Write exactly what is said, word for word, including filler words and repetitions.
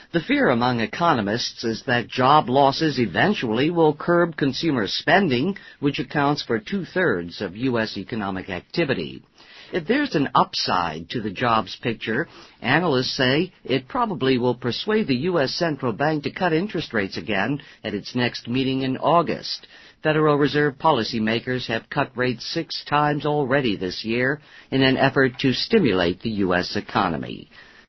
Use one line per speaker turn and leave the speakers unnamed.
The fear among economists is that job losses eventually will curb consumer spending, which accounts for two-thirds of U S economic activity. If there's an upside to the jobs picture, analysts say it probably will persuade the U S Central Bank to cut interest rates again at its next meeting in August. Federal Reserve policymakers have cut rates six times already this year in an effort to stimulate the U S economy.